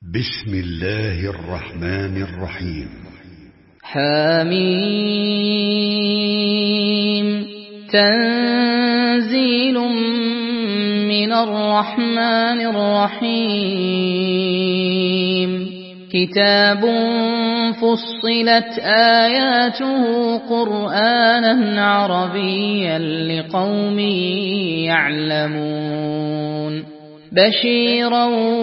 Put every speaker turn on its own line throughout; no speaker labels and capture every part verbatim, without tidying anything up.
بسم الله الرحمن الرحيم.
حميم. تنزيل من الرحمن الرحيم. كتاب فصلت آياته قرآنا عربيا لقوم يعلمون. بشيرا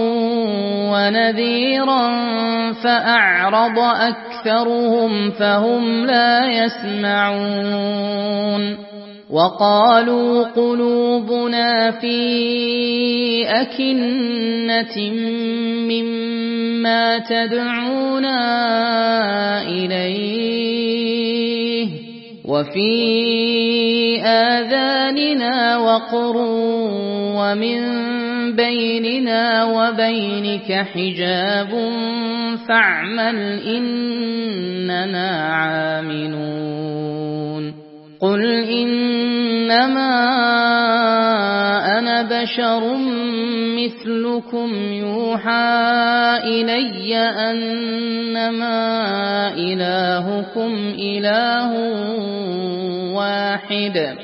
ونذيرا فأعرض أكثرهم فهم لا يسمعون. وقالوا قلوبنا في أكنة مما تدعونا إليه وفي آذاننا وقر ومن بيننا وبينك حجاب فاعمل إننا عاملون. قل إنما أنا بشر مثلكم يوحى إلي أنما إلهكم إله واحد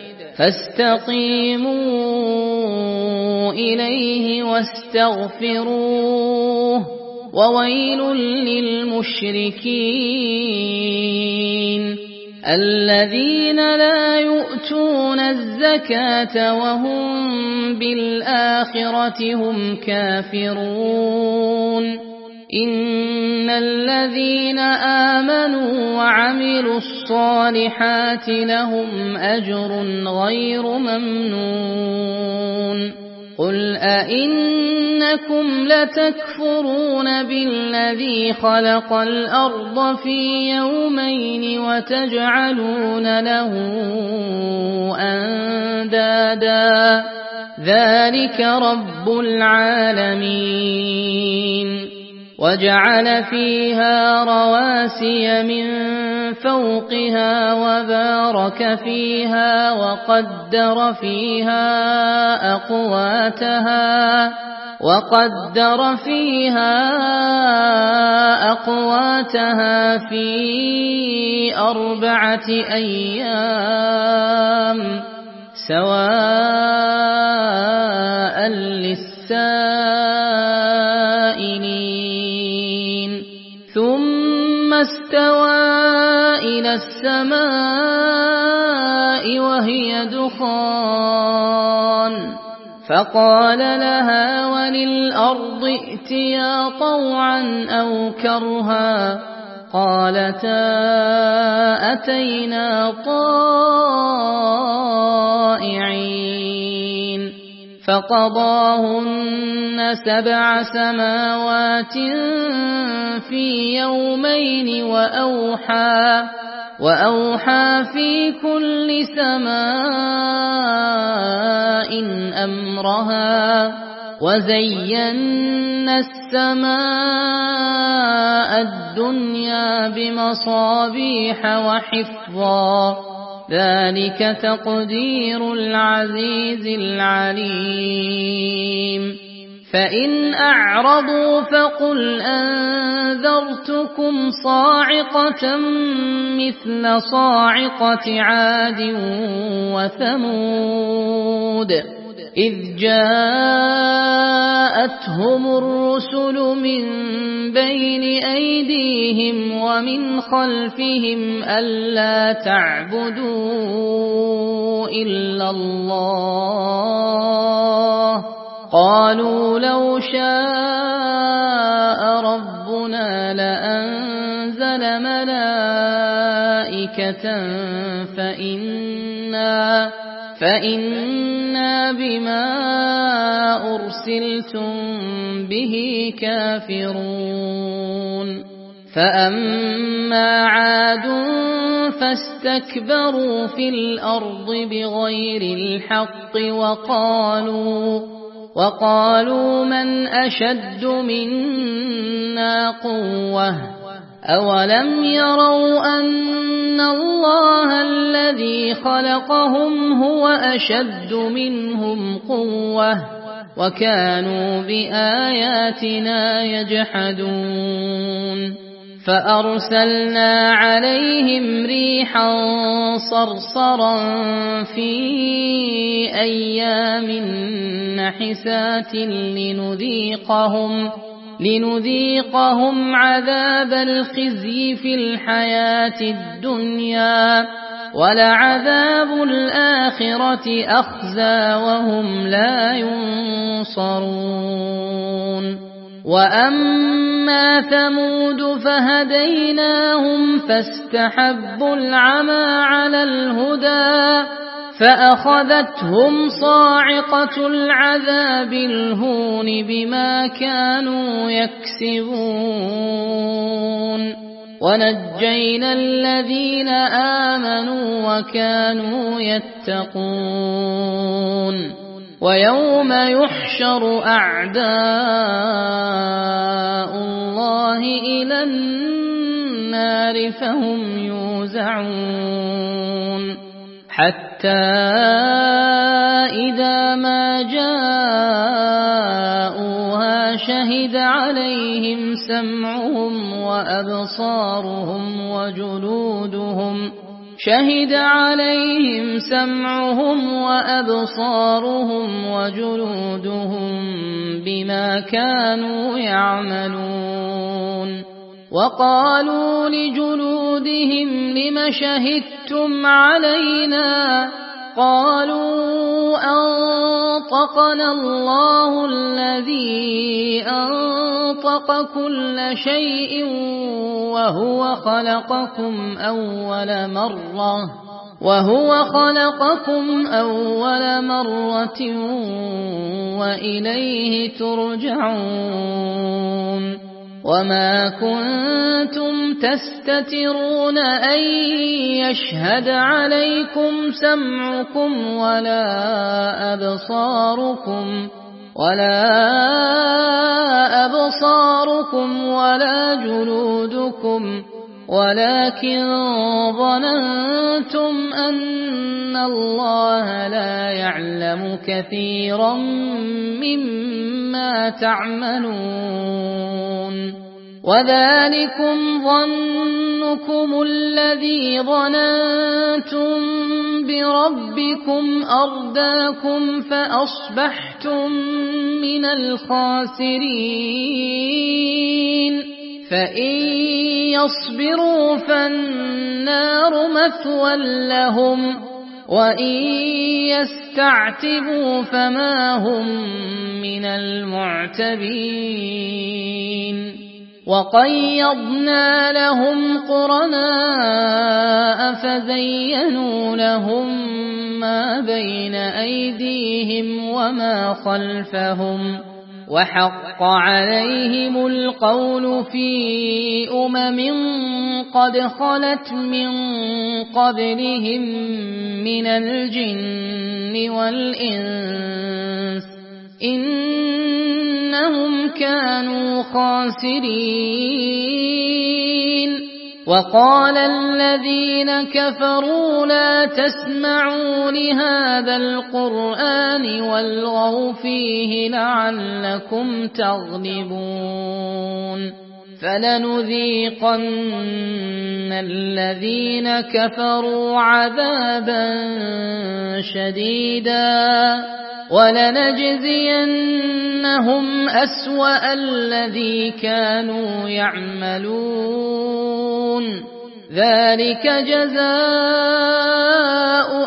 فاستقيموا إليه واستغفروه وويل للمشركين الذين لا يؤتون الزكاة وهم بالآخرة هم كافرون. إن الذين آمنوا وعملوا الصالحات لهم أجر غير ممنون. قل أئنكم لتكفرون بالذي خلق الأرض في يومين وتجعلون له أندادا ذلك رب العالمين. وجعل فيها رواسي من فوقها وبارك فيها وقدر فيها أقواتها وقدر فيها أقواتها في أربعة أيام سواء للسائلين. ثم استوى إلى السماء وهي دخان فقال لها وللأرض ائتيا طوعا أو كرها قالتا أتينا طائعين. فقضاهن سبع سماوات في يومين وأوحى وأوحى في كل سماء أمرها وزينا السماء الدنيا بمصابيح وحفظا ذلك تقدير العزيز العليم. فإن أعرضوا فقل أنذرتكم صاعقة مثل صاعقة عاد وثمود إذ جاءتهم الرسل من بين أيديهم ومن خلفهم ألا تعبدوا إلا الله قالوا لو شاء ربنا لأنزل ملائكة فإنا فإنا بما أرسلتم به كافرون. فأما عاد فاستكبروا في الأرض بغير الحق وقالوا وقالوا من أشد منا قوة أولم يروا أن الله الذي خلقهم هو أشد منهم قوة وكانوا بآياتنا يجحدون فأرسلنا عليهم ريحا صرصرا في أيام نحسات لنذيقهم لنذيقهم عذاب الخزي في الحياة الدنيا ولعذاب الآخرة أخزى وهم لا ينصرون وأما ثمود فهديناهم فاستحبوا العمى على الهدى فأخذتهم صاعقة العذاب الهون بما كانوا يكسبون ونجينا الذين آمنوا وكانوا يتقون ويوم يحشر أعداء الله إلى النار فهم يوزعون حتى إذا ما جاءوها شهد عليهم سمعهم وأبصارهم وجلودهم شهد عليهم سمعهم وأبصارهم وجلودهم بما كانوا يعملون وقالوا لجلودهم لم شهدتم علينا قالوا أنطقنا الله الذي أنطق كل شيء وهو خلقكم أول مرة وهو خلقكم أول مرة وإليه ترجعون وما كنتم تستترون أن يشهد عليكم سمعكم ولا أبصاركم ولا أبصاركم ولا جلودكم ولكن ظننتم أن الله لا يعلم كثيرا مما تعملون وذلكم ظنكم الذي ظننتم بربكم أرداكم فأصبحتم من الخاسرين فإن يصبروا فالنار مثوى لهم وإن يستعتبوا فما هم من المعتبين وقيضنا لهم قرناء فزينوا لهم ما بين أيديهم وما خلفهم وحق عليهم القول في أمم قد خلت من قبلهم من الجن والإنس إنهم كانوا خاسرين وقال الذين كفروا لا تسمعوا لهذا القرآن والغوا فيه لعلكم تغلبون فلنذيقن الذين كفروا عذابا شديدا ولنجزينهم أسوأ الذي كانوا يعملون ذلك جزاء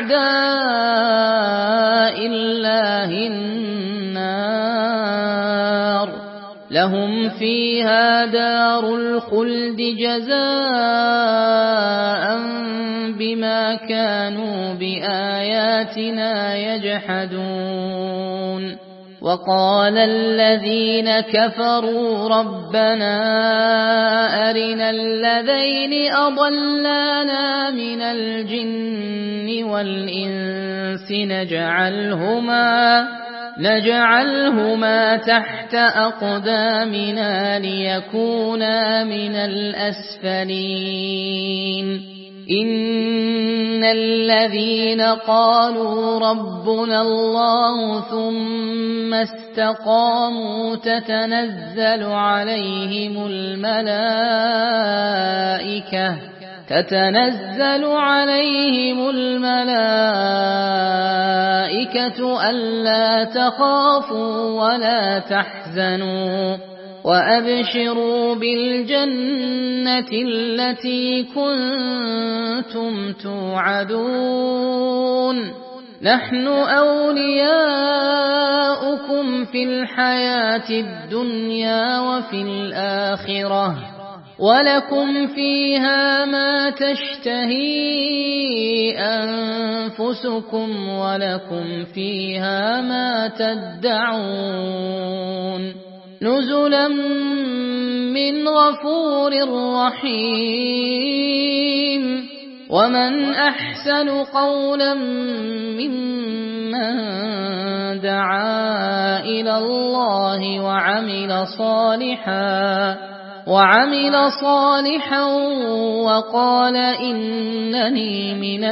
أعداء الله النار لهم فيها دار الخلد جزاء بما كانوا بآياتنا يجحدون وقال الذين كفروا ربنا أرنا الذين أضلانا من الجن والإنس نجعلهما نجعلهما تحت أقدامنا ليكونا من الأسفلين إن الذين قالوا ربنا الله ثم استقاموا تتنزل عليهم الملائكة تتنزل عليهم الملائكة ألا تخافوا ولا تحزنوا وأبشروا بالجنة التي كنتم توعدون نحن أولياؤكم في الحياة الدنيا وفي الآخرة ولكم فيها ما تشتهي أنفسكم ولكم فيها ما تدعون نزلا من غفور رحيم ومن أحسن قولا ممن دعا إلى الله وعمل صالحا وعمل صالحا وقال إنني من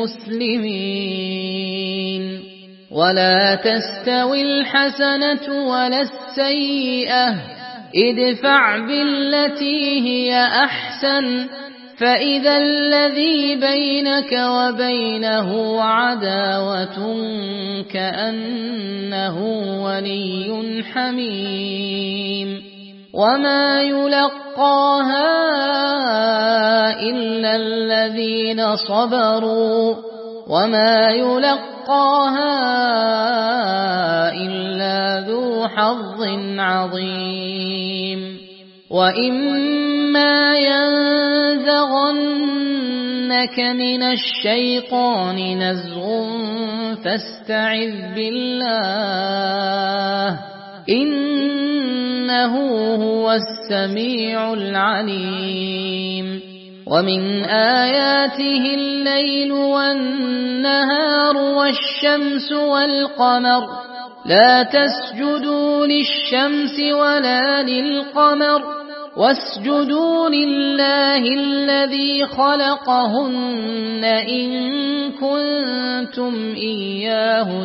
المسلمين ولا تستوي الحسنة ولا السيئة ادفع بالتي هي أحسن فإذا الذي بينك وبينه عداوة كأنه ولي حميم وما يلقاها إلا الذين صبروا وما يلقاها إلا ذو حظ عظيم وإما ينزغنك من الشيطان نزغ فاستعذ بالله إنه هو السميع العليم ومن آياته الليل والنهار والشمس والقمر لا تسجدوا للشمس ولا للقمر واسجدوا لله الذي خلقهن إن كنتم إياه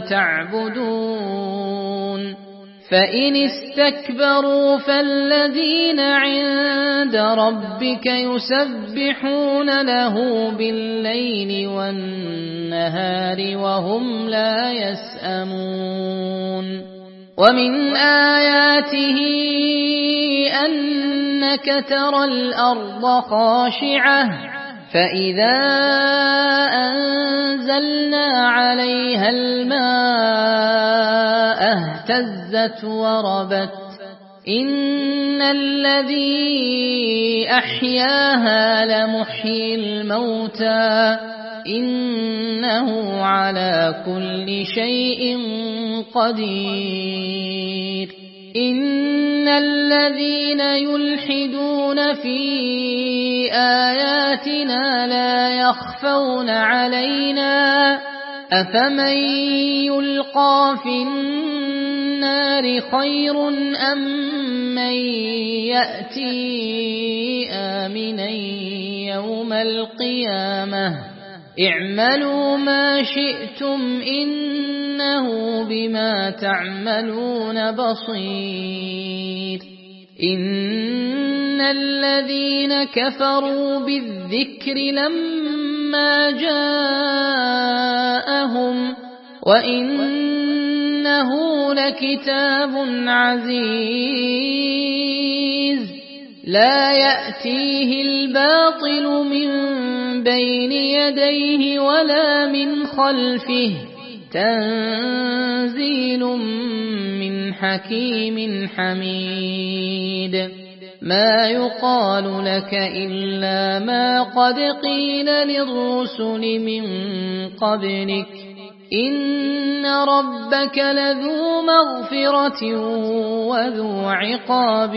تعبدون فإن استكبروا فالذين عند ربك يسبحون له بالليل والنهار وهم لا يسأمون ومن آياته أنك ترى الأرض خاشعة فإذا أنزلنا عليها الماء اهتزت وربت إن الذي أحياها لمحيي الموتى إنه على كل شيء قدير إن الذين يلحدون في آياتنا لا يخفون علينا أفمن يلقى في النار خير أم من يأتي آمنا يوم القيامة اعملوا ما شئتم إنه بما تعملون بصير إن الذين كفروا بالذكر لما جاءهم وإنه لكتاب عزيز لا يأتيه الباطل من بين يديه ولا من خلفه تنزيل من حكيم حميد ما يقال لك إلا ما قد قيل للرسل من قبلك إن ربك لذو مغفرة وذو عقاب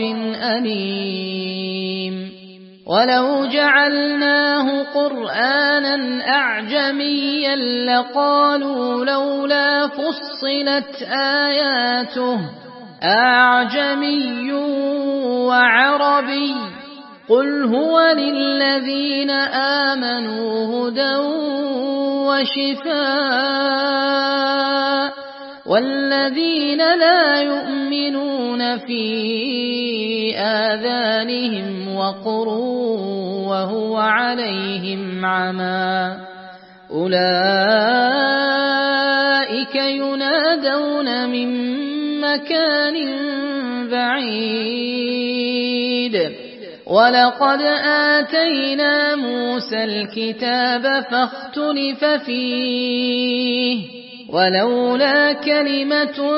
أليم ولو جعلناه قرآنا أعجميا لقالوا لولا فصلت آياته أعجمي وعربي قل هو للذين آمنوا هدى وشفاء والذين لا يؤمنون في آذانهم وقر وهو عليهم عمى أولئك ينادون من مكان بعيد ولقد آتينا موسى الكتاب فاختلف فيه ولولا كلمة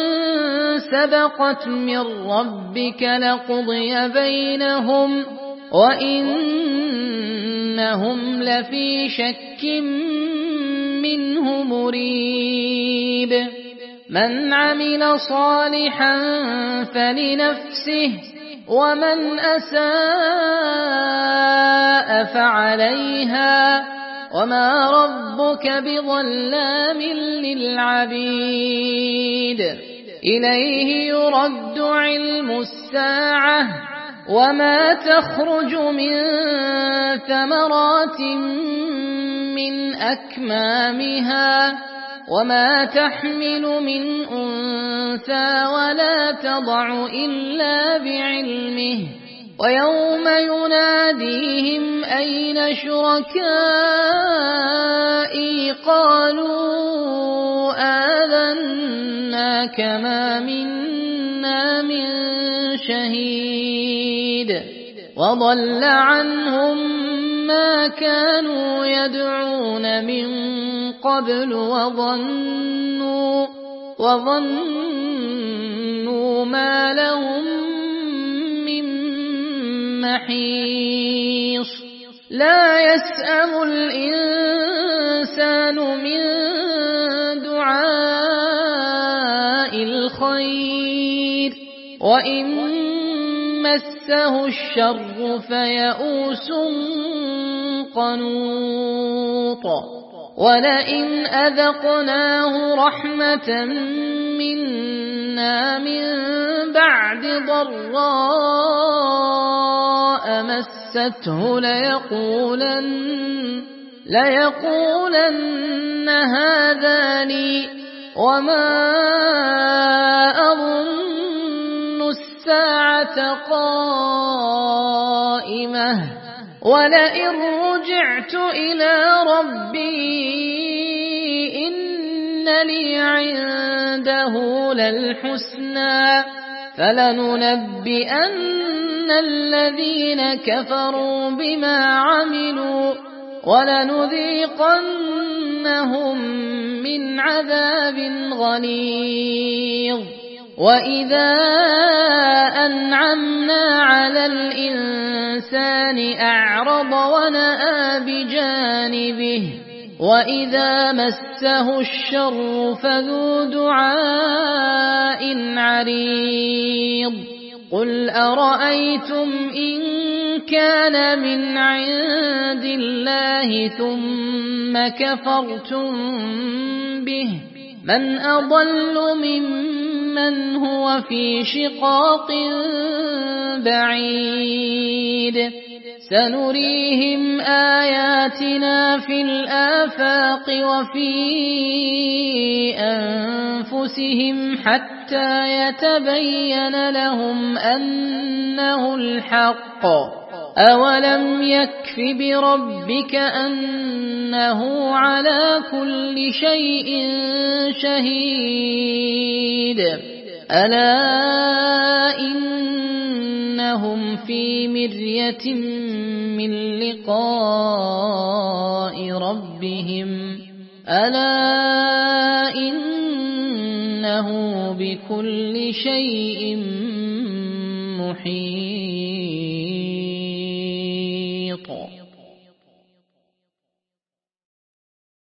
سبقت من ربك لقضي بينهم وإنهم لفي شك منه مريب من عمل صالحا فلنفسه ومن أساء فعليها وما ربك بظلام للعبيد إليه يرد علم الساعة وما تخرج من ثمرات من أكمامها وما تحمل من أنثى ولا تضع إلا بعلمه ويوم يناديهم أين شركائي قالوا آذناك ما منا من شهيد وضل عنهم ما كانوا يدعون من قبل وظنوا وظنوا ما لهم من محيص لا يسأم الإنسان من دعاء الخير وإن مسه الشر فيئوس قنوط ولئن أذقناه رحمة منا من بعد ضراء مسته ليقولن, ليقولن هذا لي وما أظن الساعة قائمة ولئن رجعت إلى ربي إن لي عنده للحسنى فلننبئن الذين كفروا بما عملوا ولنذيقنهم من عذاب غليظ وإذا أنعمنا على الإنسان أعرض ونأى بجانبه وإذا مسه الشر فذو دعاء عريض قل أرأيتم إن كان من عند الله ثم كفرتم به من أضل ممن هو في شقاق بعيد سنريهم آياتنا في الآفاق وفي أنفسهم حتى يتبين لهم أنه الحق أولم يكف بربك أنه على كل شيء شهيد ألا إنهم في مرية من لقاء ربهم ألا إنه بكل شيء محيط